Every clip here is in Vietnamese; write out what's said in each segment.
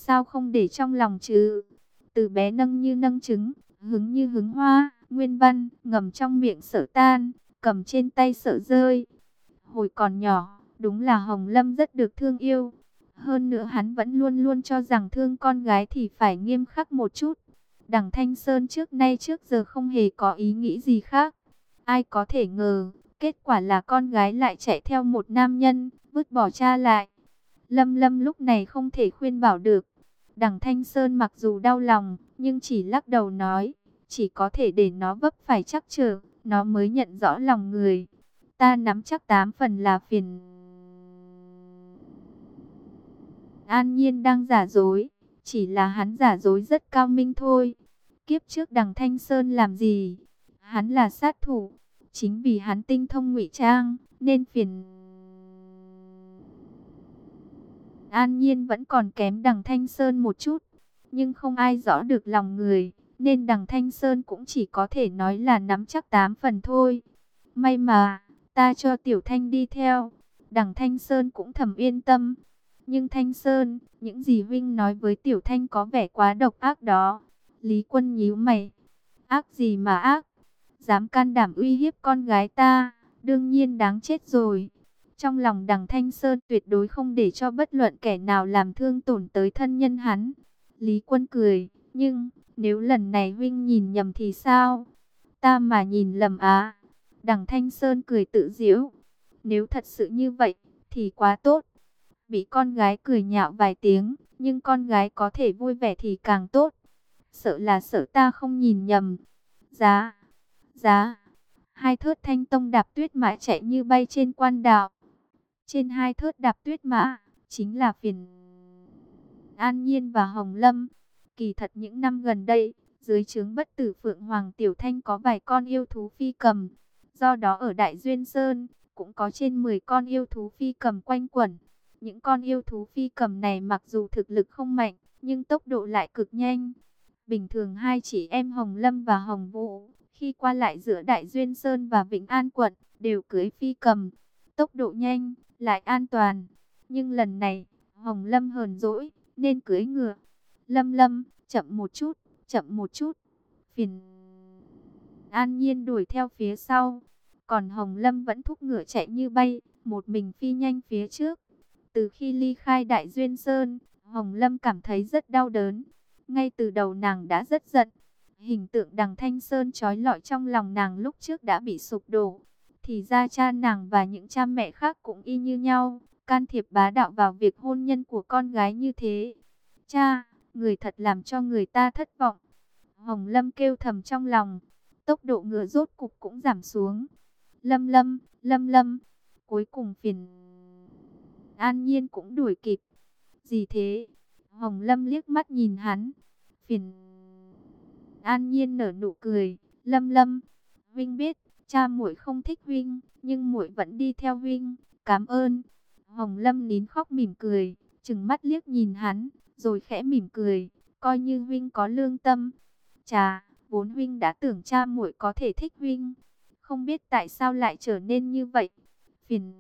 sao không để trong lòng chứ? Từ bé nâng như nâng trứng, hứng như hứng hoa, nguyên văn, ngầm trong miệng sợ tan, cầm trên tay sợ rơi. Hồi còn nhỏ, đúng là Hồng Lâm rất được thương yêu. Hơn nữa hắn vẫn luôn luôn cho rằng thương con gái thì phải nghiêm khắc một chút. Đằng Thanh Sơn trước nay trước giờ không hề có ý nghĩ gì khác. Ai có thể ngờ, kết quả là con gái lại chạy theo một nam nhân, vứt bỏ cha lại. Lâm Lâm lúc này không thể khuyên bảo được. Đằng Thanh Sơn mặc dù đau lòng, nhưng chỉ lắc đầu nói, chỉ có thể để nó vấp phải trắc trở, nó mới nhận rõ lòng người. Ta nắm chắc 8 phần là phiền. An Nhiên đang giả dối, chỉ là hắn giả dối rất cao minh thôi. Kiếp trước đằng Thanh Sơn làm gì? Hắn là sát thủ, chính vì hắn tinh thông ngụy trang, nên phiền. An Nhiên vẫn còn kém đằng Thanh Sơn một chút, nhưng không ai rõ được lòng người, nên đằng Thanh Sơn cũng chỉ có thể nói là nắm chắc 8 phần thôi. May mà, ta cho Tiểu Thanh đi theo, đằng Thanh Sơn cũng thầm yên tâm. Nhưng Thanh Sơn, những gì huynh nói với Tiểu Thanh có vẻ quá độc ác đó. Lý Quân nhíu mày, ác gì mà ác, dám can đảm uy hiếp con gái ta, đương nhiên đáng chết rồi. Trong lòng đằng Thanh Sơn tuyệt đối không để cho bất luận kẻ nào làm thương tổn tới thân nhân hắn. Lý Quân cười, nhưng nếu lần này huynh nhìn nhầm thì sao? Ta mà nhìn lầm á? Đằng Thanh Sơn cười tự giễu. Nếu thật sự như vậy, thì quá tốt. Bị con gái cười nhạo vài tiếng, nhưng con gái có thể vui vẻ thì càng tốt. Sợ là sợ ta không nhìn nhầm. Giá, giá. Hai thớt Thanh Tông đạp tuyết mã chạy như bay trên quan đạo. Trên hai thớt đạp tuyết mã, chính là phiền An Nhiên và Hồng Lâm. Kỳ thật những năm gần đây, dưới trướng Bất Tử Phượng Hoàng Tiểu Thanh có vài con yêu thú phi cầm. Do đó ở Đại Duyên Sơn, cũng có trên 10 con yêu thú phi cầm quanh quẩn. Những con yêu thú phi cầm này mặc dù thực lực không mạnh, nhưng tốc độ lại cực nhanh. Bình thường hai chị em Hồng Lâm và Hồng Vũ, khi qua lại giữa Đại Duyên Sơn và Vĩnh An quận, đều cưỡi phi cầm. Tốc độ nhanh, lại an toàn. Nhưng lần này, Hồng Lâm hờn dỗi, nên cưỡi ngựa. Lâm Lâm, chậm một chút, chậm một chút. Phiền. An Nhiên đuổi theo phía sau. Còn Hồng Lâm vẫn thúc ngựa chạy như bay, một mình phi nhanh phía trước. Từ khi ly khai Đại Duyên Sơn, Hồng Lâm cảm thấy rất đau đớn. Ngay từ đầu nàng đã rất giận. Hình tượng đằng Thanh Sơn trói lọi trong lòng nàng lúc trước đã bị sụp đổ. Thì ra cha nàng và những cha mẹ khác cũng y như nhau, can thiệp bá đạo vào việc hôn nhân của con gái như thế. Cha, người thật làm cho người ta thất vọng. Hồng Lâm kêu thầm trong lòng. Tốc độ ngựa rốt cục cũng giảm xuống. Lâm Lâm, Lâm Lâm. Cuối cùng phiền An Nhiên cũng đuổi kịp. Gì thế? Hồng Lâm liếc mắt nhìn hắn. Phiền An Nhiên nở nụ cười. Lâm Lâm, huynh biết, cha muội không thích huynh, nhưng muội vẫn đi theo huynh. Cảm ơn. Hồng Lâm nín khóc mỉm cười, trừng mắt liếc nhìn hắn, rồi khẽ mỉm cười, coi như huynh có lương tâm. Chà, vốn huynh đã tưởng cha muội có thể thích huynh, không biết tại sao lại trở nên như vậy. Phiền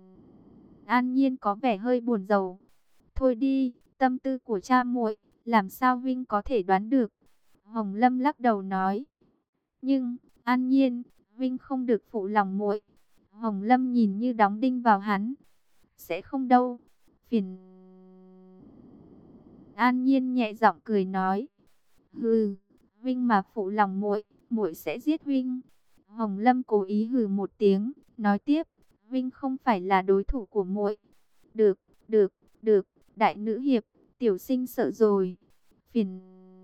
An Nhiên có vẻ hơi buồn rầu. Thôi đi, tâm tư của cha muội, làm sao huynh có thể đoán được? Hồng Lâm lắc đầu nói. Nhưng, An Nhiên, huynh không được phụ lòng muội. Hồng Lâm nhìn như đóng đinh vào hắn. Sẽ không đâu. Phiền An Nhiên nhẹ giọng cười nói. Hừ, huynh mà phụ lòng muội, muội sẽ giết huynh. Hồng Lâm cố ý hừ một tiếng, nói tiếp, huynh không phải là đối thủ của muội. Được, được, được, đại nữ hiệp, tiểu sinh sợ rồi. Phiền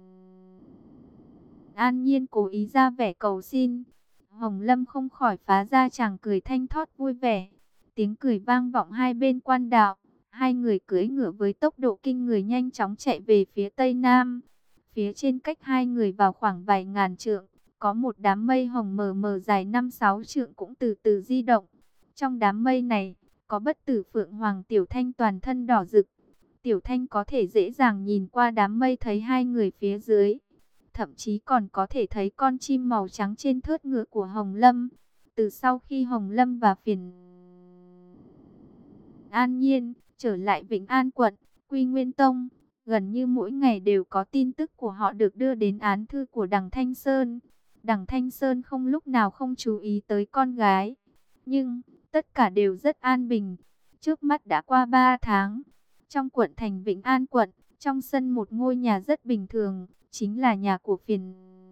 An Nhiên cố ý ra vẻ cầu xin. Hồng Lâm không khỏi phá ra chàng cười thanh thoát vui vẻ. Tiếng cười vang vọng hai bên quan đạo. Hai người cưỡi ngựa với tốc độ kinh người nhanh chóng chạy về phía tây nam. Phía trên cách hai người vào khoảng vài ngàn trượng, có một đám mây hồng mờ mờ dài 5-6 trượng cũng từ từ di động. Trong đám mây này, có Bất Tử Phượng Hoàng Tiểu Thanh toàn thân đỏ rực. Tiểu Thanh có thể dễ dàng nhìn qua đám mây thấy hai người phía dưới. Thậm chí còn có thể thấy con chim màu trắng trên thớt ngựa của Hồng Lâm. Từ sau khi Hồng Lâm và phiền An Nhiên trở lại Vĩnh An quận, Quy Nguyên Tông, Gần như mỗi ngày đều có tin tức của họ được đưa đến án thư của Đằng Thanh Sơn. Đằng Thanh Sơn không lúc nào không chú ý tới con gái. Nhưng, tất cả đều rất an bình. Trước mắt đã qua 3 tháng. Trong quận thành Vĩnh An quận, trong sân một ngôi nhà rất bình thường, chính là nhà của Phiền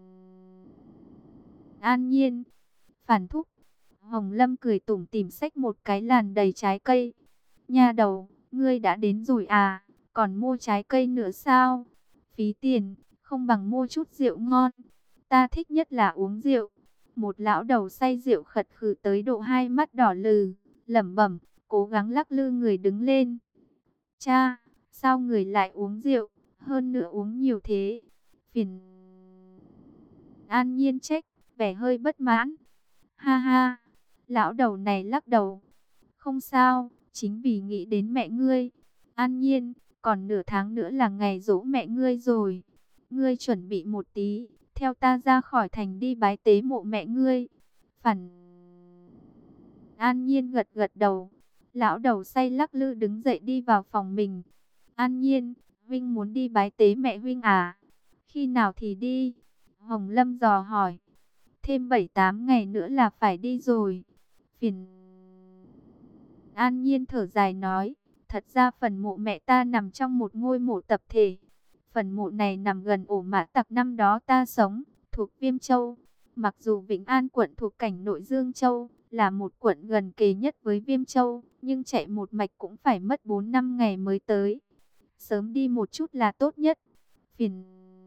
An Nhiên. Phản thúc, Hồng Lâm cười tủm tỉm xách một cái làn đầy trái cây. Nha đầu, ngươi đã đến rồi à, còn mua trái cây nữa sao? Phí tiền, không bằng mua chút rượu ngon. Ta thích nhất là uống rượu. Một lão đầu say rượu khật khừ tới độ hai mắt đỏ lừ, lẩm bẩm, cố gắng lắc lư người đứng lên. Cha, sao người lại uống rượu, hơn nữa uống nhiều thế? Phiền An Nhiên trách, vẻ hơi bất mãn. Ha ha, lão đầu này lắc đầu. Không sao, chính vì nghĩ đến mẹ ngươi. An Nhiên, còn nửa tháng nữa là ngày giỗ mẹ ngươi rồi. Ngươi chuẩn bị một tí, theo ta ra khỏi thành đi bái tế mộ mẹ ngươi. Phản An Nhiên gật gật đầu. Lão đầu say lắc lư đứng dậy đi vào phòng mình. An Nhiên, Vinh muốn đi bái tế mẹ Vinh à? Khi nào thì đi? Hồng Lâm dò hỏi. Thêm 7-8 ngày nữa là phải đi rồi. Phiền An Nhiên thở dài nói. Thật ra phần mộ mẹ ta nằm trong một ngôi mộ tập thể. Phần mộ này nằm gần ổ mã tặc năm đó ta sống, thuộc Viêm Châu. Mặc dù Vĩnh An quận thuộc cảnh nội Dương Châu, là một quận gần kề nhất với Viêm Châu, nhưng chạy một mạch cũng phải mất 4-5 ngày mới tới. Sớm đi một chút là tốt nhất. Phiền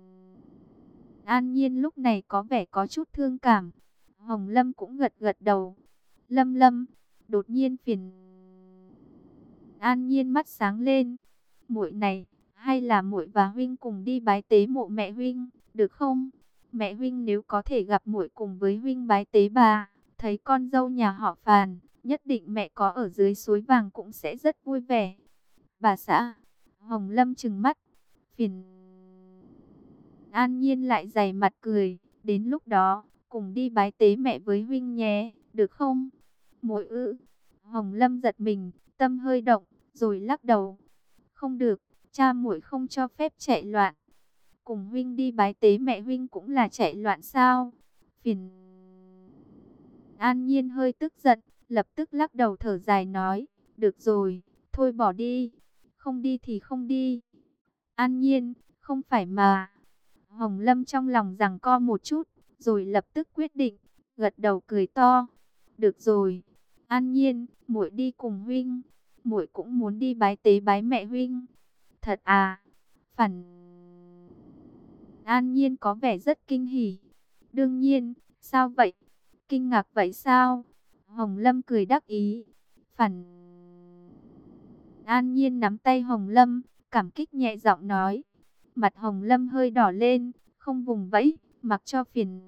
An Nhiên lúc này có vẻ có chút thương cảm. Hồng Lâm cũng gật gật đầu. Lâm Lâm, đột nhiên Phiền An Nhiên mắt sáng lên. Muội này, hay là muội và huynh cùng đi bái tế mộ mẹ huynh, được không? Mẹ huynh nếu có thể gặp muội cùng với huynh bái tế bà, thấy con dâu nhà họ Phàn, nhất định mẹ có ở dưới suối vàng cũng sẽ rất vui vẻ. Bà xã, Hồng Lâm trừng mắt, Phiền An Nhiên lại dày mặt cười, đến lúc đó, cùng đi bái tế mẹ với huynh nhé, được không? Muội ư? Hồng Lâm giật mình, tâm hơi động, rồi lắc đầu. Không được, cha muội không cho phép chạy loạn. Cùng huynh đi bái tế mẹ huynh cũng là chạy loạn sao? Phiền An Nhiên hơi tức giận, lập tức lắc đầu thở dài nói, được rồi, thôi bỏ đi, không đi thì không đi. An Nhiên, không phải mà. Hồng Lâm trong lòng giằng co một chút, rồi lập tức quyết định, gật đầu cười to. Được rồi, An Nhiên, muội đi cùng huynh, muội cũng muốn đi bái tế bái mẹ huynh. Thật à? Phản An Nhiên có vẻ rất kinh hỉ. Đương nhiên, sao vậy? Kinh ngạc vậy sao? Hồng Lâm cười đắc ý. Phản An Nhiên nắm tay Hồng Lâm, cảm kích nhẹ giọng nói. Mặt Hồng Lâm hơi đỏ lên, không vùng vẫy, mặc cho Phiền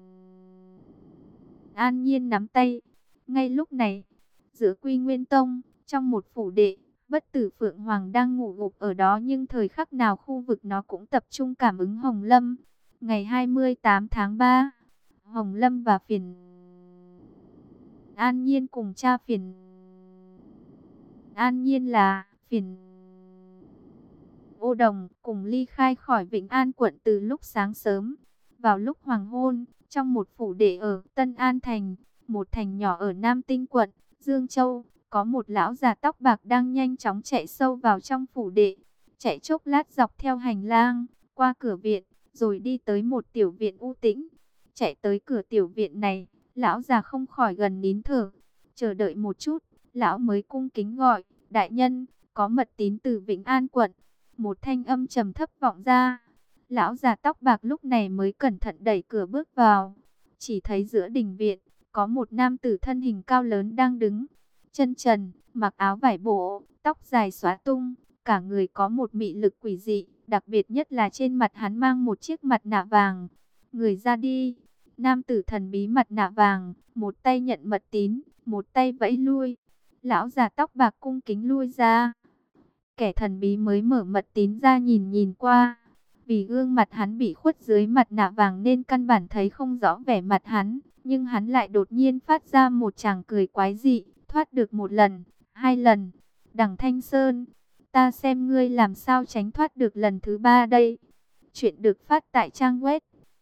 An Nhiên nắm tay. Ngay lúc này, giữa Quy Nguyên Tông, trong một phủ đệ, Bất Tử Phượng Hoàng đang ngủ gục ở đó, nhưng thời khắc nào khu vực nó cũng tập trung cảm ứng Hồng Lâm. Ngày 28 tháng 3, Hồng Lâm và Phiền An Nhiên cùng cha Phiền An Nhiên là Phiền Ô Đồng cùng ly khai khỏi Vĩnh An quận từ lúc sáng sớm. Vào lúc hoàng hôn, trong một phủ đệ ở Tân An Thành, một thành nhỏ ở Nam Tinh quận, Dương Châu, có một lão già tóc bạc đang nhanh chóng chạy sâu vào trong phủ đệ. Chạy chốc lát dọc theo hành lang, qua cửa viện, rồi đi tới một tiểu viện u tĩnh. Chạy tới cửa tiểu viện này, lão già không khỏi gần nín thở. Chờ đợi một chút, lão mới cung kính gọi, đại nhân, có mật tín từ Vĩnh An quận. Một thanh âm trầm thấp vọng ra. Lão già tóc bạc lúc này mới cẩn thận đẩy cửa bước vào. Chỉ thấy giữa đình viện, có một nam tử thân hình cao lớn đang đứng. Chân trần, mặc áo vải bộ, tóc dài xóa tung. Cả người có một mị lực quỷ dị. Đặc biệt nhất là trên mặt hắn mang một chiếc mặt nạ vàng. Người ra đi. Nam tử thần bí mặt nạ vàng, một tay nhận mật tín, một tay vẫy lui. Lão già tóc bạc cung kính lui ra. Kẻ thần bí mới mở mật tín ra nhìn nhìn qua. Vì gương mặt hắn bị khuất dưới mặt nạ vàng nên căn bản thấy không rõ vẻ mặt hắn. Nhưng hắn lại đột nhiên phát ra một tràng cười quái dị, thoát được một lần, hai lần. Đằng Thanh Sơn, Ta xem ngươi làm sao tránh thoát được lần thứ ba đây. Chuyện được phát tại trang web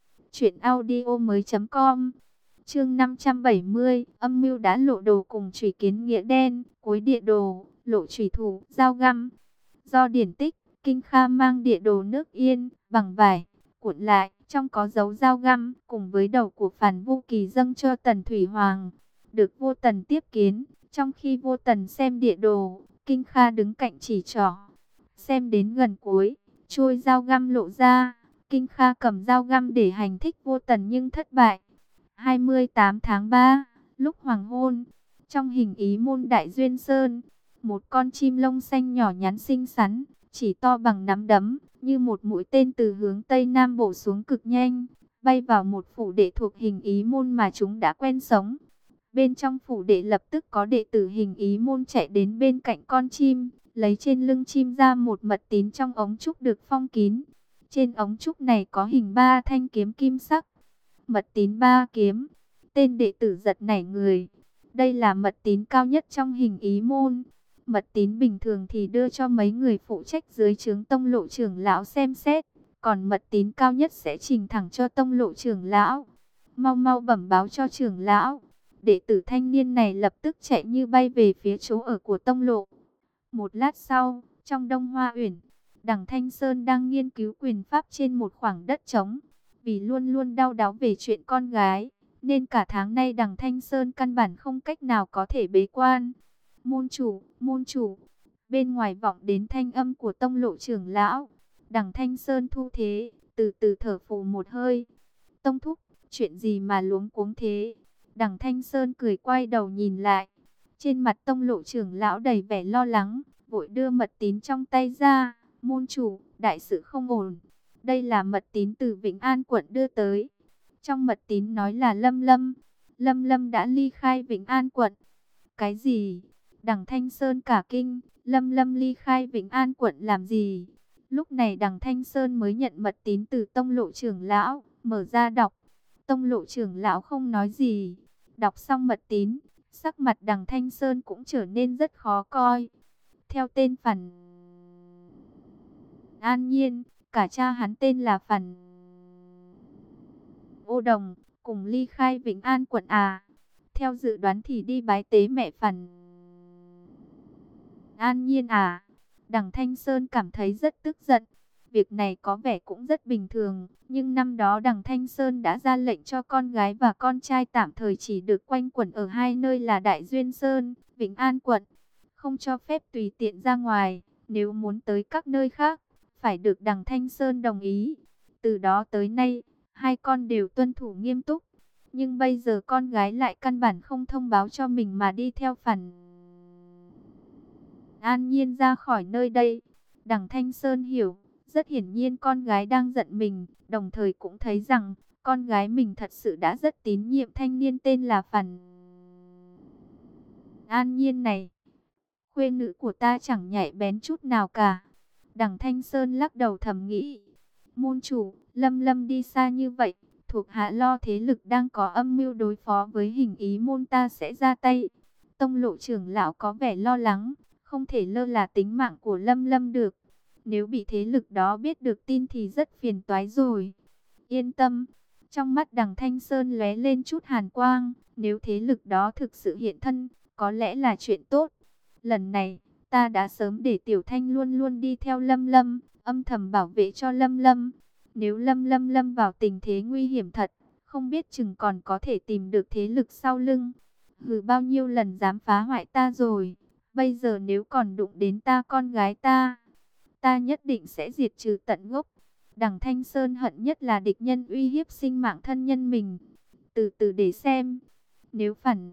truyệnaudiomoi.com. Chương 570, âm mưu đã lộ đồ cùng chủy kiến nghĩa đen, cuối địa đồ, lộ chủy thủ, dao găm. Do điển tích, Kinh Kha mang địa đồ nước Yên, bằng vải, cuộn lại, trong có dấu dao găm, cùng với đầu của Phản Vô Kỳ dâng cho Tần Thủy Hoàng. Được Vô Tần tiếp kiến, trong khi Vô Tần xem địa đồ, Kinh Kha đứng cạnh chỉ trỏ. Xem đến gần cuối, trôi dao găm lộ ra, Kinh Kha cầm dao găm để hành thích Vô Tần nhưng thất bại. 28 tháng 3, lúc hoàng hôn, trong hình ý môn Đại Duyên Sơn, một con chim lông xanh nhỏ nhắn xinh xắn, chỉ to bằng nắm đấm, như một mũi tên từ hướng Tây Nam bổ xuống cực nhanh, bay vào một phủ đệ thuộc hình ý môn mà chúng đã quen sống. Bên trong phủ đệ lập tức có đệ tử hình ý môn chạy đến bên cạnh con chim, lấy trên lưng chim ra một mật tín trong ống trúc được phong kín. Trên ống trúc này có hình 3 thanh kiếm kim sắc. Mật tín 3 kiếm. Tên đệ tử giật nảy người. Đây là mật tín cao nhất trong hình ý môn. Mật tín bình thường thì đưa cho mấy người phụ trách dưới trướng tông lộ trưởng lão xem xét. Còn mật tín cao nhất sẽ trình thẳng cho tông lộ trưởng lão. Mau mau bẩm báo cho trưởng lão. Đệ tử thanh niên này lập tức chạy như bay về phía chỗ ở của tông lộ. Một lát sau, trong Đông Hoa Uyển, Đằng Thanh Sơn đang nghiên cứu quyền pháp trên một khoảng đất trống. Vì luôn luôn đau đáu về chuyện con gái, nên cả tháng nay Đằng Thanh Sơn căn bản không cách nào có thể bế quan. Môn chủ, bên ngoài vọng đến thanh âm của tông lộ trưởng lão. Đằng Thanh Sơn thu thế, từ từ thở phù một hơi. Tông thúc, chuyện gì mà luống cuống thế? Đằng Thanh Sơn cười quay đầu nhìn lại. Trên mặt tông lộ trưởng lão đầy vẻ lo lắng, vội đưa mật tín trong tay ra. Môn chủ, đại sự không ổn. Đây là mật tín từ Vĩnh An quận đưa tới. Trong mật tín nói là Lâm Lâm đã ly khai Vĩnh An quận. Cái gì? Đằng Thanh Sơn cả kinh, Lâm Lâm ly khai Vĩnh An quận làm gì? Lúc này Đằng Thanh Sơn mới nhận mật tín từ tông lộ trưởng lão, mở ra đọc. Tông lộ trưởng lão không nói gì. Đọc xong mật tín, sắc mặt Đằng Thanh Sơn cũng trở nên rất khó coi. Theo tên Phản An Nhiên, cả cha hắn tên là Phản Ô Đồng, cùng ly khai Vĩnh An quận à. Theo dự đoán thì đi bái tế mẹ Phản An Nhiên à. Đằng Thanh Sơn cảm thấy rất tức giận. Việc này có vẻ cũng rất bình thường, nhưng năm đó Đằng Thanh Sơn đã ra lệnh cho con gái và con trai tạm thời chỉ được quanh quẩn ở hai nơi là Đại Duyên Sơn, Vĩnh An quận, không cho phép tùy tiện ra ngoài. Nếu muốn tới các nơi khác, phải được Đằng Thanh Sơn đồng ý. Từ đó tới nay, hai con đều tuân thủ nghiêm túc. Nhưng bây giờ con gái lại căn bản không thông báo cho mình mà đi theo Phản An Nhiên ra khỏi nơi đây. Đằng Thanh Sơn hiểu, rất hiển nhiên con gái đang giận mình, đồng thời cũng thấy rằng con gái mình thật sự đã rất tín nhiệm thanh niên tên là Phản An Nhiên này. Khuê nữ của ta chẳng nhạy bén chút nào cả. Đằng Thanh Sơn lắc đầu thầm nghĩ. Môn chủ, Lâm Lâm đi xa như vậy, thuộc hạ lo thế lực đang có âm mưu đối phó với hình ý môn ta sẽ ra tay. Tông lộ trưởng lão có vẻ lo lắng, không thể lơ là tính mạng của Lâm Lâm được. Nếu bị thế lực đó biết được tin thì rất phiền toái rồi. Yên tâm, trong mắt Đằng Thanh Sơn lóe lên chút hàn quang, nếu thế lực đó thực sự hiện thân, có lẽ là chuyện tốt. Lần này, ta đã sớm để Tiểu Thanh luôn luôn đi theo Lâm Lâm, âm thầm bảo vệ cho Lâm Lâm. Nếu Lâm Lâm lâm vào tình thế nguy hiểm thật, không biết chừng còn có thể tìm được thế lực sau lưng. Hừ, bao nhiêu lần dám phá hoại ta rồi, bây giờ nếu còn đụng đến ta con gái ta nhất định sẽ diệt trừ tận gốc. Đằng Thanh Sơn hận nhất là địch nhân uy hiếp sinh mạng thân nhân mình. Từ từ để xem, nếu Phản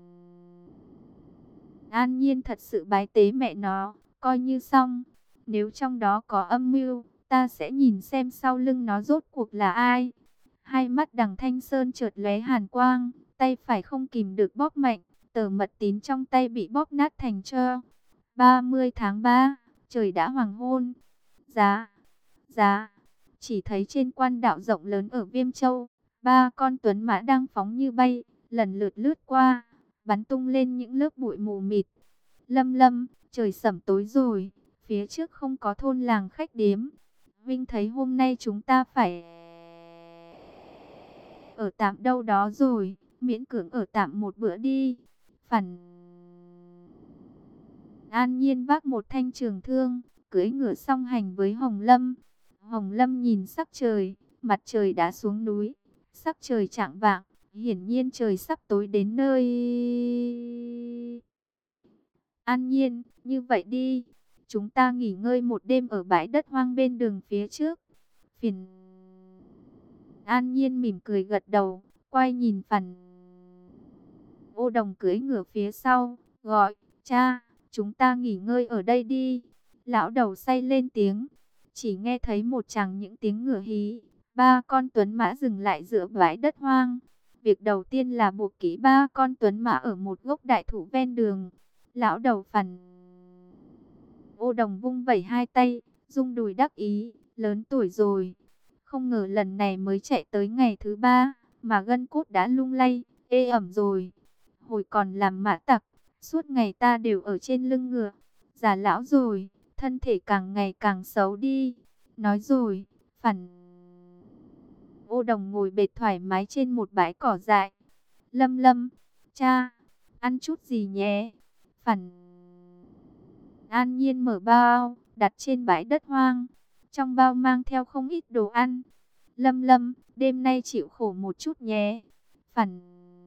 An Nhiên thật sự bái tế mẹ nó, coi như xong. Nếu trong đó có âm mưu, ta sẽ nhìn xem sau lưng nó rốt cuộc là ai. Hai mắt Đằng Thanh Sơn chợt lóe hàn quang, tay phải không kìm được bóp mạnh, tờ mật tín trong tay bị bóp nát thành tro. 30 tháng 3, trời đã hoàng hôn. Giá, chỉ thấy trên quan đạo rộng lớn ở Viêm Châu, ba con tuấn mã đang phóng như bay, lần lượt lướt qua, bắn tung lên những lớp bụi mù mịt. Lâm Lâm, trời sẩm tối rồi, phía trước không có thôn làng khách điếm. Vinh thấy hôm nay chúng ta phải ở tạm đâu đó rồi, miễn cưỡng ở tạm một bữa đi. Phản An Nhiên vác một thanh trường thương, cưỡi ngựa song hành với Hồng Lâm. Hồng Lâm nhìn sắc trời, mặt trời đã xuống núi, sắc trời chạng vạng, hiển nhiên trời sắp tối đến nơi. An Nhiên, như vậy đi, chúng ta nghỉ ngơi một đêm ở bãi đất hoang bên đường phía trước. Phiền An Nhiên mỉm cười gật đầu, quay nhìn Phản Ô Đồng cưỡi ngựa phía sau, gọi, cha, chúng ta nghỉ ngơi ở đây đi. Lão đầu say lên tiếng, chỉ nghe thấy một tràng những tiếng ngựa hí, ba con tuấn mã dừng lại giữa bãi đất hoang. Việc đầu tiên là buộc kỹ ba con tuấn mã ở một gốc đại thụ ven đường. Lão đầu Phản Ô Đồng vung vẩy hai tay, rung đùi đắc ý, lớn tuổi rồi. Không ngờ lần này mới chạy tới ngày thứ ba, mà gân cốt đã lung lay, ê ẩm rồi. Hồi còn làm mã tặc, suốt ngày ta đều ở trên lưng ngựa. Già lão rồi, thân thể càng ngày càng xấu đi. Nói rồi, Phản Ô Đồng ngồi bệt thoải mái trên một bãi cỏ dại. Lâm Lâm, cha, ăn chút gì nhé. Phản An Nhiên mở bao, đặt trên bãi đất hoang. Trong bao mang theo không ít đồ ăn. Lâm Lâm, đêm nay chịu khổ một chút nhé. Phản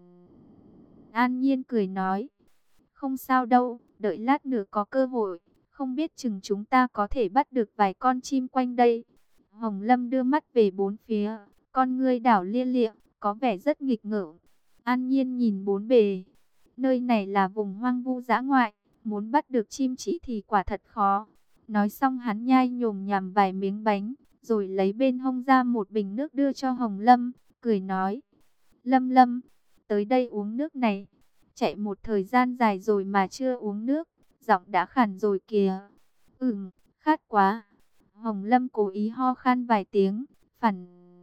An Nhiên cười nói, không sao đâu, đợi lát nữa có cơ hội, không biết chừng chúng ta có thể bắt được vài con chim quanh đây. Hồng Lâm đưa mắt về bốn phía, con ngươi đảo lia lịa, có vẻ rất nghịch ngợm. An Nhiên nhìn bốn bề, nơi này là vùng hoang vu dã ngoại, muốn bắt được chim chỉ thì quả thật khó. Nói xong hắn nhai nhồm nhằm vài miếng bánh, rồi lấy bên hông ra một bình nước đưa cho Hồng Lâm, cười nói, Lâm Lâm, tới đây uống nước này. Chạy một thời gian dài rồi mà chưa uống nước, giọng đã khàn rồi kìa. Khát quá. Hồng Lâm cố ý ho khan vài tiếng, Phản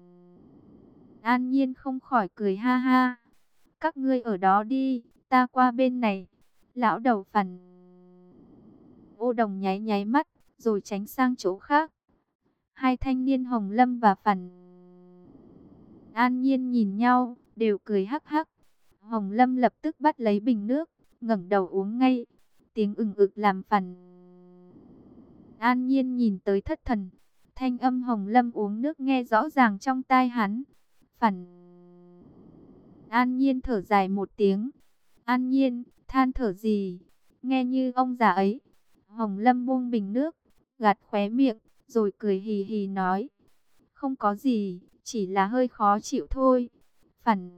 An Nhiên không khỏi cười ha ha. Các ngươi ở đó đi, ta qua bên này. Lão đầu Phản Ô Đồng nháy nháy mắt, rồi tránh sang chỗ khác. Hai thanh niên Hồng Lâm và Phản An Nhiên nhìn nhau, đều cười hắc hắc. Hồng Lâm lập tức bắt lấy bình nước, ngẩng đầu uống ngay. Tiếng ực làm Phản An Nhiên nhìn tới thất thần. Thanh âm Hồng Lâm uống nước nghe rõ ràng trong tai hắn. Phản An Nhiên thở dài một tiếng. An Nhiên, than thở gì? Nghe như ông già ấy. Hồng Lâm buông bình nước, gạt khóe miệng, rồi cười hì hì nói, không có gì, chỉ là hơi khó chịu thôi. Phản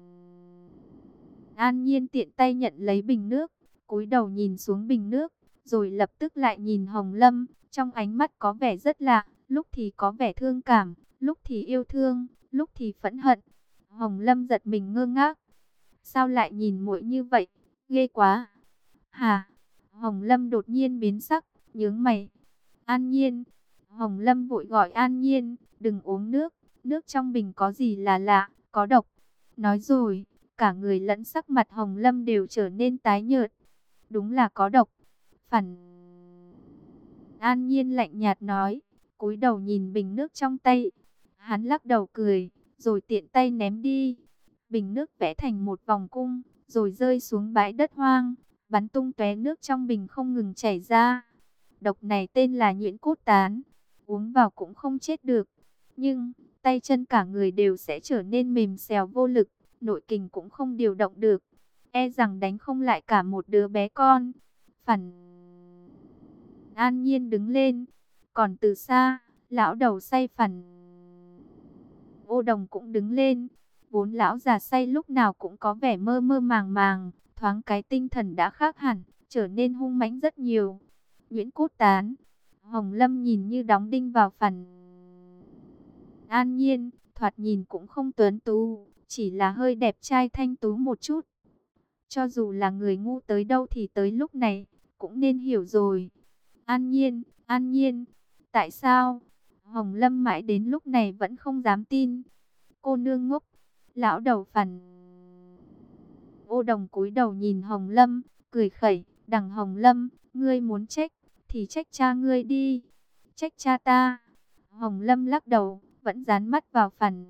An Nhiên tiện tay nhận lấy bình nước, cúi đầu nhìn xuống bình nước, rồi lập tức lại nhìn Hồng Lâm, trong ánh mắt có vẻ rất lạ, lúc thì có vẻ thương cảm, lúc thì yêu thương, lúc thì phẫn hận. Hồng Lâm giật mình ngơ ngác. Sao lại nhìn muội như vậy? Ghê quá. Hà? Hồng Lâm đột nhiên biến sắc, nhướng mày. An Nhiên. Hồng Lâm vội gọi An Nhiên, đừng uống nước, nước trong bình có gì là lạ, có độc. Nói rồi, cả người lẫn sắc mặt Hồng Lâm đều trở nên tái nhợt. Đúng là có độc. Phản An Nhiên lạnh nhạt nói, cúi đầu nhìn bình nước trong tay. Hắn lắc đầu cười, rồi tiện tay ném đi. Bình nước vẽ thành một vòng cung, rồi rơi xuống bãi đất hoang, bắn tung tóe nước trong bình không ngừng chảy ra. Độc này tên là nhuyễn cốt tán, uống vào cũng không chết được, nhưng tay chân cả người đều sẽ trở nên mềm xèo vô lực, nội kình cũng không điều động được, e rằng đánh không lại cả một đứa bé con. Phản An Nhiên đứng lên, còn từ xa, lão đầu say Phản Ô Đồng cũng đứng lên. Vốn lão già say lúc nào cũng có vẻ mơ mơ màng màng, thoáng cái tinh thần đã khác hẳn, trở nên hung mãnh rất nhiều. Nhuyễn cốt tán. Hồng Lâm nhìn như đóng đinh vào Phản An Nhiên, thoạt nhìn cũng không tuấn tú, chỉ là hơi đẹp trai thanh tú một chút. Cho dù là người ngu tới đâu thì tới lúc này, cũng nên hiểu rồi. An Nhiên, tại sao? Hồng Lâm mãi đến lúc này vẫn không dám tin. Cô nương ngốc. Lão đầu Phản Ô Đồng cúi đầu nhìn Hồng Lâm, cười khẩy, đằng Hồng Lâm, ngươi muốn trách, thì trách cha ngươi đi. Trách cha ta. Hồng Lâm lắc đầu, vẫn dán mắt vào Phản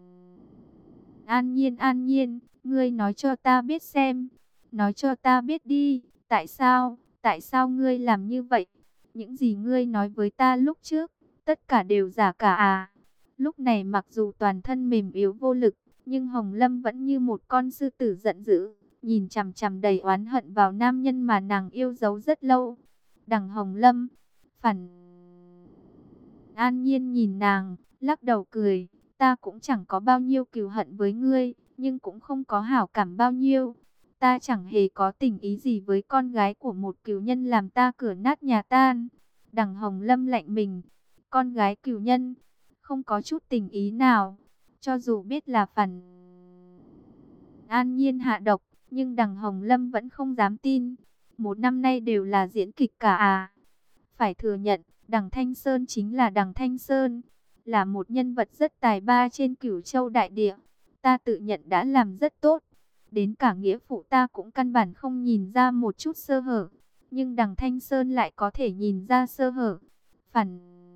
An Nhiên, ngươi nói cho ta biết xem. Nói cho ta biết đi, tại sao ngươi làm như vậy? Những gì ngươi nói với ta lúc trước, tất cả đều giả cả à? Lúc này mặc dù toàn thân mềm yếu vô lực, nhưng Hồng Lâm vẫn như một con sư tử giận dữ, nhìn chằm chằm đầy oán hận vào nam nhân mà nàng yêu dấu rất lâu. Đằng Hồng Lâm, Phản An Nhiên nhìn nàng, lắc đầu cười, ta cũng chẳng có bao nhiêu cừu hận với ngươi, nhưng cũng không có hảo cảm bao nhiêu. Ta chẳng hề có tình ý gì với con gái của một cừu nhân làm ta cửa nát nhà tan. Đằng Hồng Lâm lạnh mình, con gái cừu nhân, không có chút tình ý nào. Cho dù biết là Phản An Nhiên hạ độc, nhưng đằng Hồng Lâm vẫn không dám tin. Một năm nay đều là diễn kịch cả à? Phải thừa nhận, đằng Thanh Sơn chính là đằng Thanh Sơn, là một nhân vật rất tài ba trên Cửu Châu đại địa. Ta tự nhận đã làm rất tốt, đến cả nghĩa phụ ta cũng căn bản không nhìn ra một chút sơ hở, nhưng đằng Thanh Sơn lại có thể nhìn ra sơ hở. Phản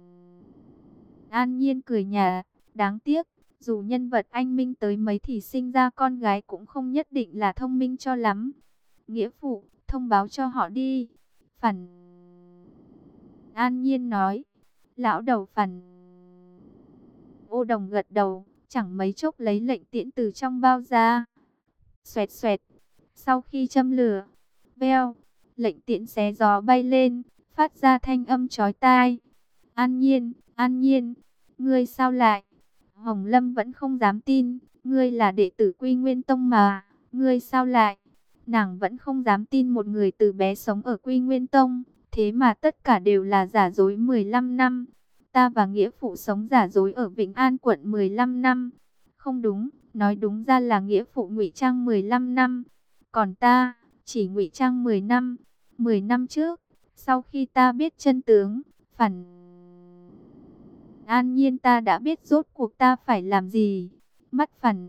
An Nhiên cười nhạt, đáng tiếc, dù nhân vật anh minh tới mấy thì sinh ra con gái cũng không nhất định là thông minh cho lắm. Nghĩa phụ, thông báo cho họ đi. Phản An Nhiên nói. Lão đầu Phản Ô Đồng gật đầu, chẳng mấy chốc lấy lệnh tiễn từ trong bao ra. Xoẹt xoẹt, sau khi châm lửa, veo, lệnh tiễn xé gió bay lên, phát ra thanh âm chói tai. An Nhiên, ngươi sao lại? Hồng Lâm vẫn không dám tin, ngươi là đệ tử Quy Nguyên Tông mà, ngươi sao lại? Nàng vẫn không dám tin một người từ bé sống ở Quy Nguyên Tông, thế mà tất cả đều là giả dối 15 năm. Ta và nghĩa phụ sống giả dối ở Vĩnh An quận 15 năm. Không đúng, nói đúng ra là nghĩa phụ ngụy trang 15 năm, còn ta chỉ ngụy trang 10 năm. 10 năm trước, sau khi ta biết chân tướng, Phản An Nhiên, ta đã biết rốt cuộc ta phải làm gì. Mắt Phản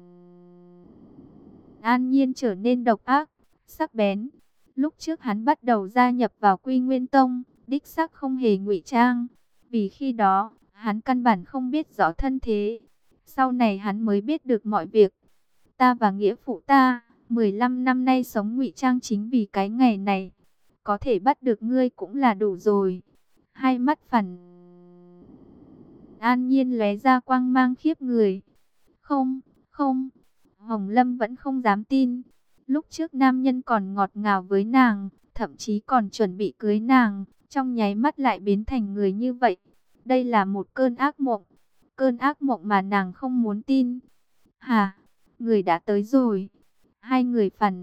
An Nhiên trở nên độc ác, sắc bén. Lúc trước hắn bắt đầu gia nhập vào Quy Nguyên Tông, đích xác không hề ngụy trang, vì khi đó hắn căn bản không biết rõ thân thế. Sau này hắn mới biết được mọi việc. Ta và nghĩa phụ ta 15 năm nay sống ngụy trang chính vì cái ngày này. Có thể bắt được ngươi cũng là đủ rồi. Hai mắt Phản An Nhiên lóe ra quang mang khiếp người. Không, không, Hồng Lâm vẫn không dám tin. Lúc trước nam nhân còn ngọt ngào với nàng, thậm chí còn chuẩn bị cưới nàng, trong nháy mắt lại biến thành người như vậy. Đây là một cơn ác mộng mà nàng không muốn tin. Hà, người đã tới rồi. Hai người Phản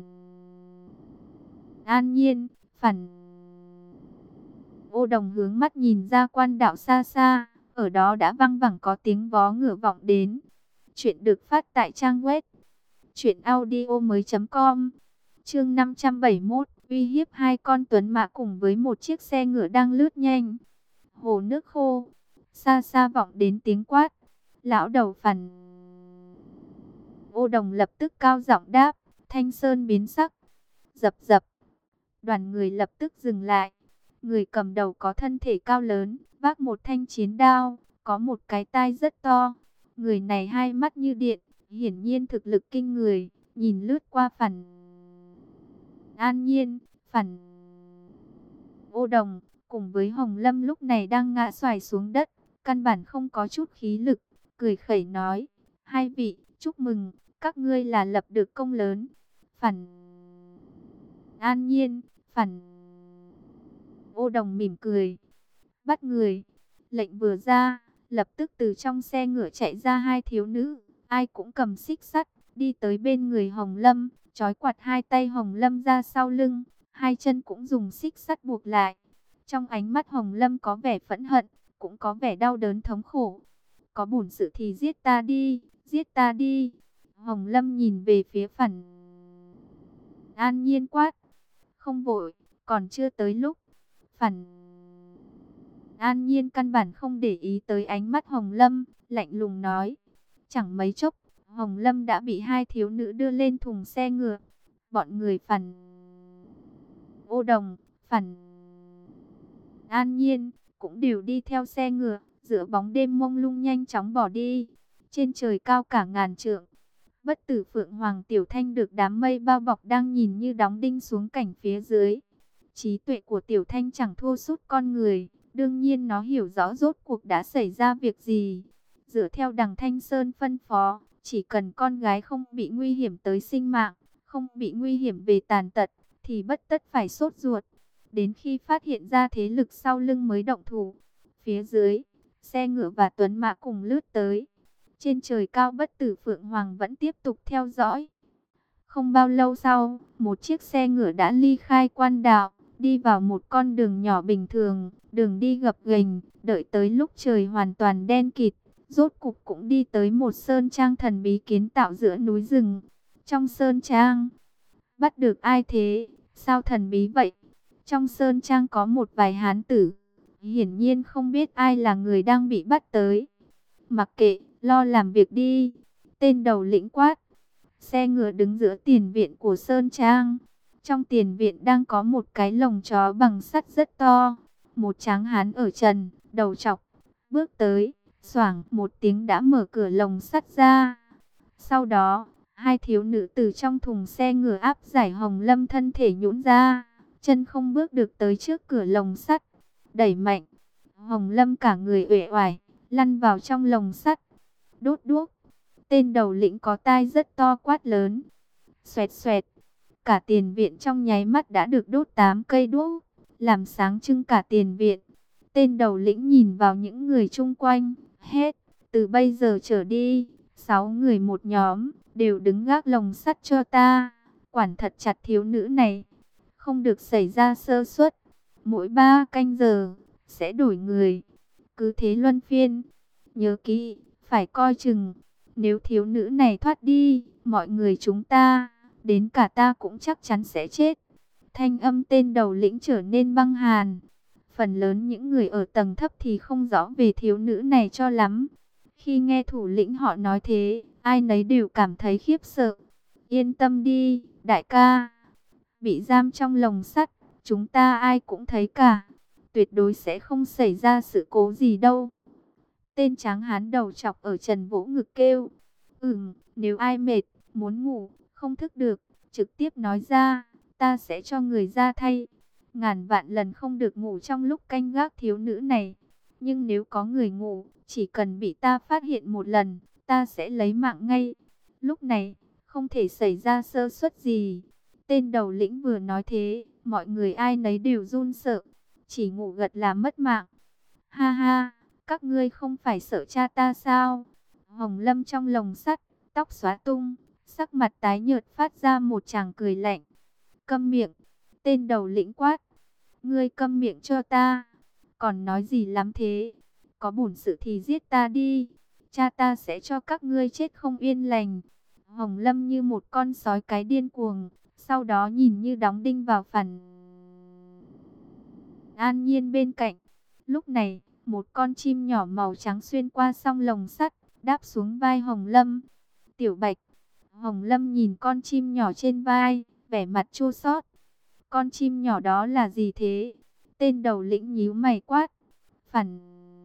An Nhiên, Phản Ô Đồng hướng mắt nhìn ra quan đạo xa xa, ở đó đã văng vẳng có tiếng vó ngựa vọng đến. Chuyện được phát tại trang web truyệnaudiomoi.com. Chương 571, uy hiếp hai con tuấn mã cùng với một chiếc xe ngựa đang lướt nhanh. Hồ nước khô, xa xa vọng đến tiếng quát. Lão đầu Phản Ô Đồng lập tức cao giọng đáp, Thanh Sơn biến sắc. Dập dập, đoàn người lập tức dừng lại. Người cầm đầu có thân thể cao lớn, vác một thanh chiến đao, có một cái tai rất to. Người này hai mắt như điện, hiển nhiên thực lực kinh người. Nhìn lướt qua Phản An Nhiên, Phản Ô Đồng, cùng với Hồng Lâm lúc này đang ngã xoài xuống đất, căn bản không có chút khí lực, cười khẩy nói, hai vị, chúc mừng, các ngươi là lập được công lớn. Phản An Nhiên, Phản Ô Đồng mỉm cười, bắt người. Lệnh vừa ra, lập tức từ trong xe ngựa chạy ra hai thiếu nữ, ai cũng cầm xích sắt, đi tới bên người Hồng Lâm, trói quạt hai tay Hồng Lâm ra sau lưng, hai chân cũng dùng xích sắt buộc lại. Trong ánh mắt Hồng Lâm có vẻ phẫn hận, cũng có vẻ đau đớn thống khổ. Có bổn sự thì giết ta đi, giết ta đi. Hồng Lâm nhìn về phía Phản An Nhiên quát, không vội, còn chưa tới lúc. Phản An Nhiên căn bản không để ý tới ánh mắt Hồng Lâm, lạnh lùng nói. Chẳng mấy chốc, Hồng Lâm đã bị hai thiếu nữ đưa lên thùng xe ngựa. Bọn người Phản Ô Đồng, Phản An Nhiên, cũng đều đi theo xe ngựa, giữa bóng đêm mông lung nhanh chóng bỏ đi. Trên trời cao cả ngàn trượng, Bất Tử Phượng Hoàng Tiểu Thanh được đám mây bao bọc đang nhìn như đóng đinh xuống cảnh phía dưới. Trí tuệ của Tiểu Thanh chẳng thua sút con người, đương nhiên nó hiểu rõ rốt cuộc đã xảy ra việc gì. Dựa theo Đằng Thanh Sơn phân phó, chỉ cần con gái không bị nguy hiểm tới sinh mạng, không bị nguy hiểm về tàn tật, thì bất tất phải sốt ruột. Đến khi phát hiện ra thế lực sau lưng mới động thủ. Phía dưới, xe ngựa và tuấn mã cùng lướt tới. Trên trời cao Bất Tử Phượng Hoàng vẫn tiếp tục theo dõi. Không bao lâu sau, một chiếc xe ngựa đã ly khai quan đạo, đi vào một con đường nhỏ bình thường, đường đi gập ghềnh, đợi tới lúc trời hoàn toàn đen kịt, rốt cục cũng đi tới một sơn trang thần bí kiến tạo giữa núi rừng. Trong sơn trang, bắt được ai thế? Sao thần bí vậy? Trong sơn trang có một vài hán tử, hiển nhiên không biết ai là người đang bị bắt tới. Mặc kệ, lo làm việc đi. Tên đầu lĩnh quát. Xe ngựa đứng giữa tiền viện của sơn trang. Trong tiền viện đang có một cái lồng chó bằng sắt rất to. Một tráng hán ở trần, đầu trọc, bước tới, xoảng một tiếng đã mở cửa lồng sắt ra. Sau đó, hai thiếu nữ từ trong thùng xe ngựa áp giải Hồng Lâm thân thể nhũn ra, chân không bước được tới trước cửa lồng sắt, đẩy mạnh. Hồng Lâm cả người uể oải, lăn vào trong lồng sắt. Đốt đuốc. Tên đầu lĩnh có tai rất to quát lớn. Xoẹt xoẹt. Cả tiền viện trong nháy mắt đã được đốt 8 cây đuốc, làm sáng trưng cả tiền viện. Tên đầu lĩnh nhìn vào những người chung quanh, hét. Từ bây giờ trở đi, 6 người một nhóm, đều đứng gác lồng sắt cho ta. Quản thật chặt thiếu nữ này, không được xảy ra sơ suất. Mỗi 3 canh giờ, sẽ đổi người. Cứ thế luân phiên. Nhớ kỹ, phải coi chừng. Nếu thiếu nữ này thoát đi, mọi người chúng ta, đến cả ta cũng chắc chắn sẽ chết. Thanh âm tên đầu lĩnh trở nên băng hàn. Phần lớn những người ở tầng thấp thì không rõ về thiếu nữ này cho lắm. Khi nghe thủ lĩnh họ nói thế, ai nấy đều cảm thấy khiếp sợ. Yên tâm đi, đại ca. Bị giam trong lồng sắt, chúng ta ai cũng thấy cả. Tuyệt đối sẽ không xảy ra sự cố gì đâu. Tên tráng hán đầu chọc ở trần vỗ ngực kêu. Nếu ai mệt, muốn ngủ, không thức được, trực tiếp nói ra, ta sẽ cho người ra thay. Ngàn vạn lần không được ngủ trong lúc canh gác thiếu nữ này. Nhưng nếu có người ngủ, chỉ cần bị ta phát hiện một lần, ta sẽ lấy mạng ngay. Lúc này, không thể xảy ra sơ suất gì. Tên đầu lĩnh vừa nói thế, mọi người ai nấy đều run sợ. Chỉ ngủ gật là mất mạng. Ha ha, các ngươi không phải sợ cha ta sao? Hồng Lâm trong lồng sắt, tóc xóa tung, sắc mặt tái nhợt phát ra một tràng cười lạnh. Câm miệng, tên đầu lĩnh quát. Ngươi câm miệng cho ta. Còn nói gì lắm thế? Có bổn sự thì giết ta đi. Cha ta sẽ cho các ngươi chết không yên lành. Hồng Lâm như một con sói cái điên cuồng, sau đó nhìn như đóng đinh vào phần An Nhiên bên cạnh. Lúc này, một con chim nhỏ màu trắng xuyên qua song lồng sắt, đáp xuống vai Hồng Lâm. Tiểu Bạch. Hồng Lâm nhìn con chim nhỏ trên vai, vẻ mặt chua xót. Con chim nhỏ đó là gì thế? Tên đầu lĩnh nhíu mày quát. Phản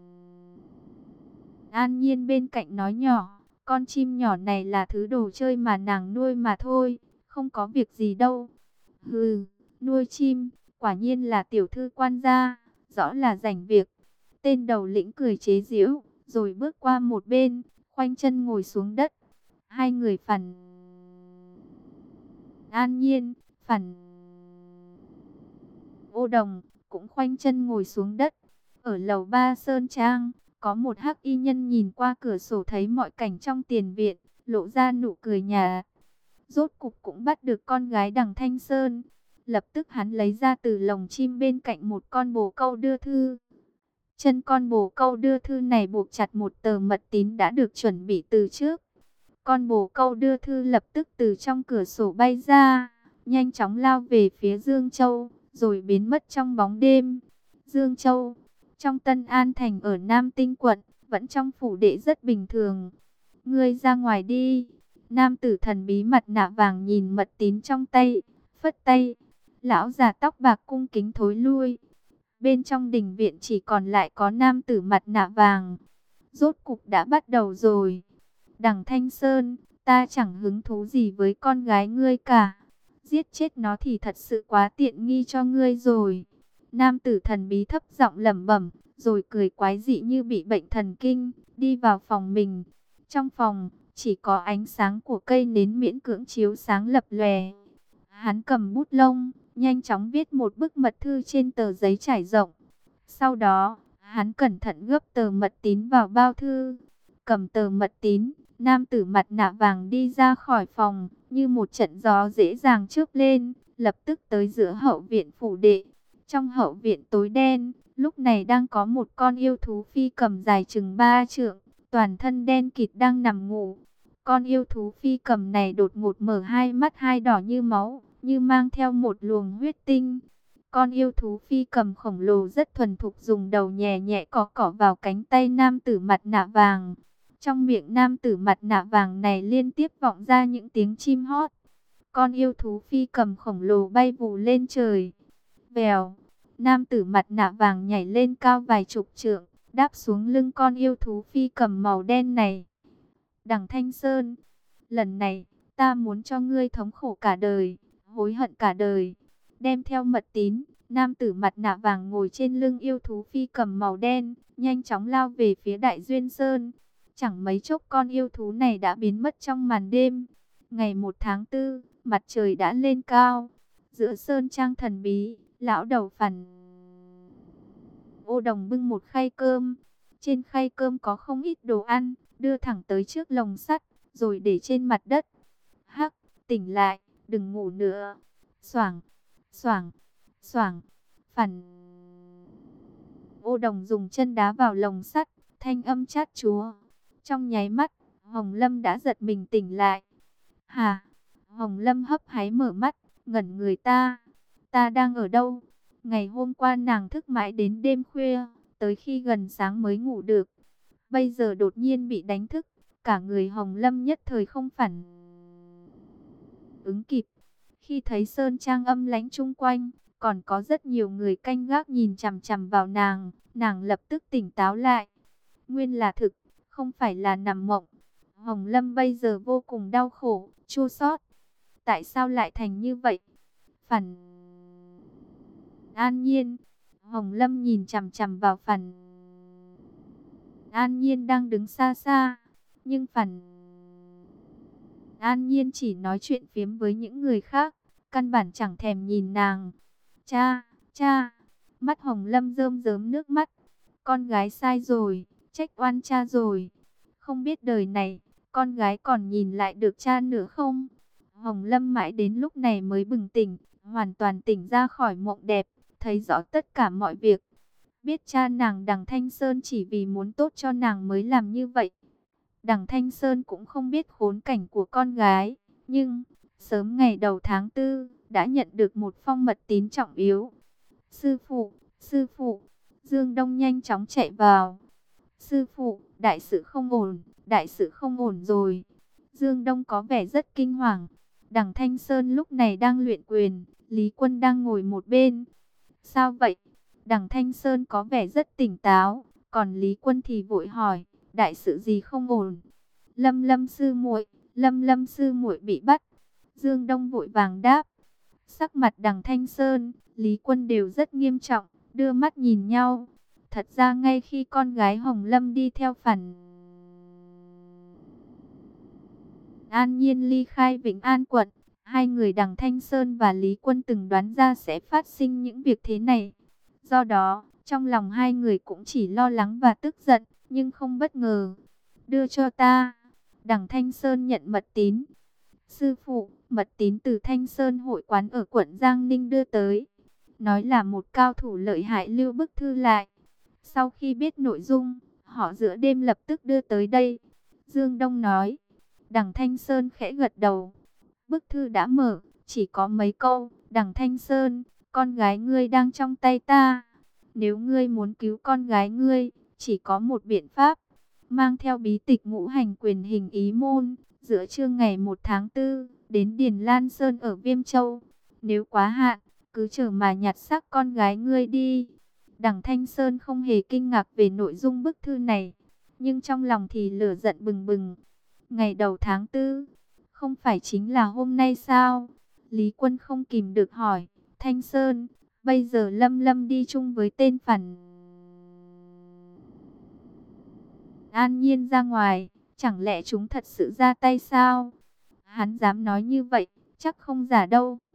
An Nhiên bên cạnh nói nhỏ, con chim nhỏ này là thứ đồ chơi mà nàng nuôi mà thôi, không có việc gì đâu. Hừ, nuôi chim, quả nhiên là tiểu thư quan gia, rõ là rảnh việc. Tên đầu lĩnh cười chế giễu, rồi bước qua một bên, khoanh chân ngồi xuống đất. Hai người Phản An Nhiên, Phản Ô Đồng cũng khoanh chân ngồi xuống đất. Ở lầu 3 Sơn Trang, có một hắc y nhân nhìn qua cửa sổ thấy mọi cảnh trong tiền viện, lộ ra nụ cười nhạt. Rốt cục cũng bắt được con gái Đằng Thanh Sơn. Lập tức hắn lấy ra từ lồng chim bên cạnh một con bồ câu đưa thư. Chân con bồ câu đưa thư này buộc chặt một tờ mật tín đã được chuẩn bị từ trước. Con bồ câu đưa thư lập tức từ trong cửa sổ bay ra, nhanh chóng lao về phía Dương Châu, rồi biến mất trong bóng đêm. Dương Châu, trong Tân An Thành ở Nam Tinh quận, vẫn trong phủ đệ rất bình thường. Ngươi ra ngoài đi. Nam tử thần bí mặt nạ vàng nhìn mật tín trong tay, phất tay. Lão già tóc bạc cung kính thối lui. Bên trong đình viện chỉ còn lại có nam tử mặt nạ vàng. Rốt cục đã bắt đầu rồi. Đằng Thanh Sơn, ta chẳng hứng thú gì với con gái ngươi cả. Giết chết nó thì thật sự quá tiện nghi cho ngươi rồi. Nam tử thần bí thấp giọng lẩm bẩm, rồi cười quái dị như bị bệnh thần kinh, đi vào phòng mình. Trong phòng, chỉ có ánh sáng của cây nến miễn cưỡng chiếu sáng lập lòe. Hắn cầm bút lông, nhanh chóng viết một bức mật thư trên tờ giấy trải rộng. Sau đó, hắn cẩn thận gấp tờ mật tín vào bao thư. Cầm tờ mật tín, nam tử mặt nạ vàng đi ra khỏi phòng, như một trận gió dễ dàng chớp lên, lập tức tới giữa hậu viện phủ đệ. Trong hậu viện tối đen, lúc này đang có một con yêu thú phi cầm dài chừng 3 trượng, toàn thân đen kịt đang nằm ngủ. Con yêu thú phi cầm này đột ngột mở hai mắt hai đỏ như máu, như mang theo một luồng huyết tinh. Con yêu thú phi cầm khổng lồ rất thuần thục dùng đầu nhẹ nhẹ cọ vào cánh tay nam tử mặt nạ vàng. Trong miệng nam tử mặt nạ vàng này liên tiếp vọng ra những tiếng chim hót. Con yêu thú phi cầm khổng lồ bay vù lên trời. Vèo, nam tử mặt nạ vàng nhảy lên cao vài chục trượng, đáp xuống lưng con yêu thú phi cầm màu đen này. Đằng Thanh Sơn, lần này, ta muốn cho ngươi thống khổ cả đời, hối hận cả đời. Đem theo mật tín, nam tử mặt nạ vàng ngồi trên lưng yêu thú phi cầm màu đen, nhanh chóng lao về phía Đại Duyên Sơn. Chẳng mấy chốc con yêu thú này đã biến mất trong màn đêm. Ngày 1 tháng 4, mặt trời đã lên cao. Giữa sơn trang thần bí, lão đầu Phản Ô Đồng bưng một khay cơm. Trên khay cơm có không ít đồ ăn, đưa thẳng tới trước lồng sắt, rồi để trên mặt đất. Hắc, tỉnh lại, đừng ngủ nữa. Xoảng, xoảng, xoảng. Phản Ô Đồng dùng chân đá vào lồng sắt, thanh âm chát chúa. Trong nháy mắt, Hồng Lâm đã giật mình tỉnh lại. Hà, Hồng Lâm hấp háy mở mắt, ngẩn người ta. Ta đang ở đâu? Ngày hôm qua nàng thức mãi đến đêm khuya, tới khi gần sáng mới ngủ được. Bây giờ đột nhiên bị đánh thức, cả người Hồng Lâm nhất thời không phản ứng kịp. Khi thấy sơn trang âm lãnh chung quanh, còn có rất nhiều người canh gác nhìn chằm chằm vào nàng, nàng lập tức tỉnh táo lại. Nguyên là thực, không phải là nằm mộng. Hồng Lâm bây giờ vô cùng đau khổ, chua xót. Tại sao lại thành như vậy? Phản An Nhiên. Hồng Lâm nhìn chằm chằm vào Phản An Nhiên đang đứng xa xa, nhưng Phản An Nhiên chỉ nói chuyện phiếm với những người khác, căn bản chẳng thèm nhìn nàng. Cha, cha. Mắt Hồng Lâm rơm rớm nước mắt. Con gái sai rồi, trách oan cha rồi. Không biết đời này, con gái còn nhìn lại được cha nữa không? Hồng Lâm mãi đến lúc này mới bừng tỉnh, hoàn toàn tỉnh ra khỏi mộng đẹp, thấy rõ tất cả mọi việc. Biết cha nàng Đằng Thanh Sơn chỉ vì muốn tốt cho nàng mới làm như vậy. Đằng Thanh Sơn cũng không biết khốn cảnh của con gái, nhưng sớm ngày đầu tháng 4 đã nhận được một phong mật tín trọng yếu. Sư phụ, sư phụ. Dương Đông nhanh chóng chạy vào. Sư phụ, đại sự không ổn, đại sự không ổn rồi. Dương Đông có vẻ rất kinh hoàng. Đằng Thanh Sơn lúc này đang luyện quyền, Lý Quân đang ngồi một bên. Sao vậy? Đằng Thanh Sơn có vẻ rất tỉnh táo, còn Lý Quân thì vội hỏi, đại sự gì không ổn? Lâm Lâm sư muội bị bắt. Dương Đông vội vàng đáp. Sắc mặt Đằng Thanh Sơn, Lý Quân đều rất nghiêm trọng, đưa mắt nhìn nhau. Thật ra ngay khi con gái Hồng Lâm đi theo Phản An Nhiên ly khai Vĩnh An quận, hai người Đằng Thanh Sơn và Lý Quân từng đoán ra sẽ phát sinh những việc thế này. Do đó, trong lòng hai người cũng chỉ lo lắng và tức giận, nhưng không bất ngờ. Đưa cho ta. Đằng Thanh Sơn nhận mật tín. Sư phụ, mật tín từ Thanh Sơn hội quán ở quận Giang Ninh đưa tới. Nói là một cao thủ lợi hại lưu bức thư lại. Sau khi biết nội dung, họ giữa đêm lập tức đưa tới đây. Dương Đông nói. Đằng Thanh Sơn khẽ gật đầu. Bức thư đã mở, chỉ có mấy câu. Đằng Thanh Sơn, con gái ngươi đang trong tay ta. Nếu ngươi muốn cứu con gái ngươi, chỉ có một biện pháp. Mang theo bí tịch ngũ hành quyền hình ý môn, giữa trưa ngày 1 tháng 4, đến Điền Lan Sơn ở Viêm Châu. Nếu quá hạn, cứ chờ mà nhặt xác con gái ngươi đi. Đằng Thanh Sơn không hề kinh ngạc về nội dung bức thư này, nhưng trong lòng thì lửa giận bừng bừng. Ngày đầu tháng 4, không phải chính là hôm nay sao? Lý Quân không kìm được hỏi, Thanh Sơn, bây giờ Lâm Lâm đi chung với tên phản An Nhiên ra ngoài, chẳng lẽ chúng thật sự ra tay sao? Hắn dám nói như vậy, chắc không giả đâu.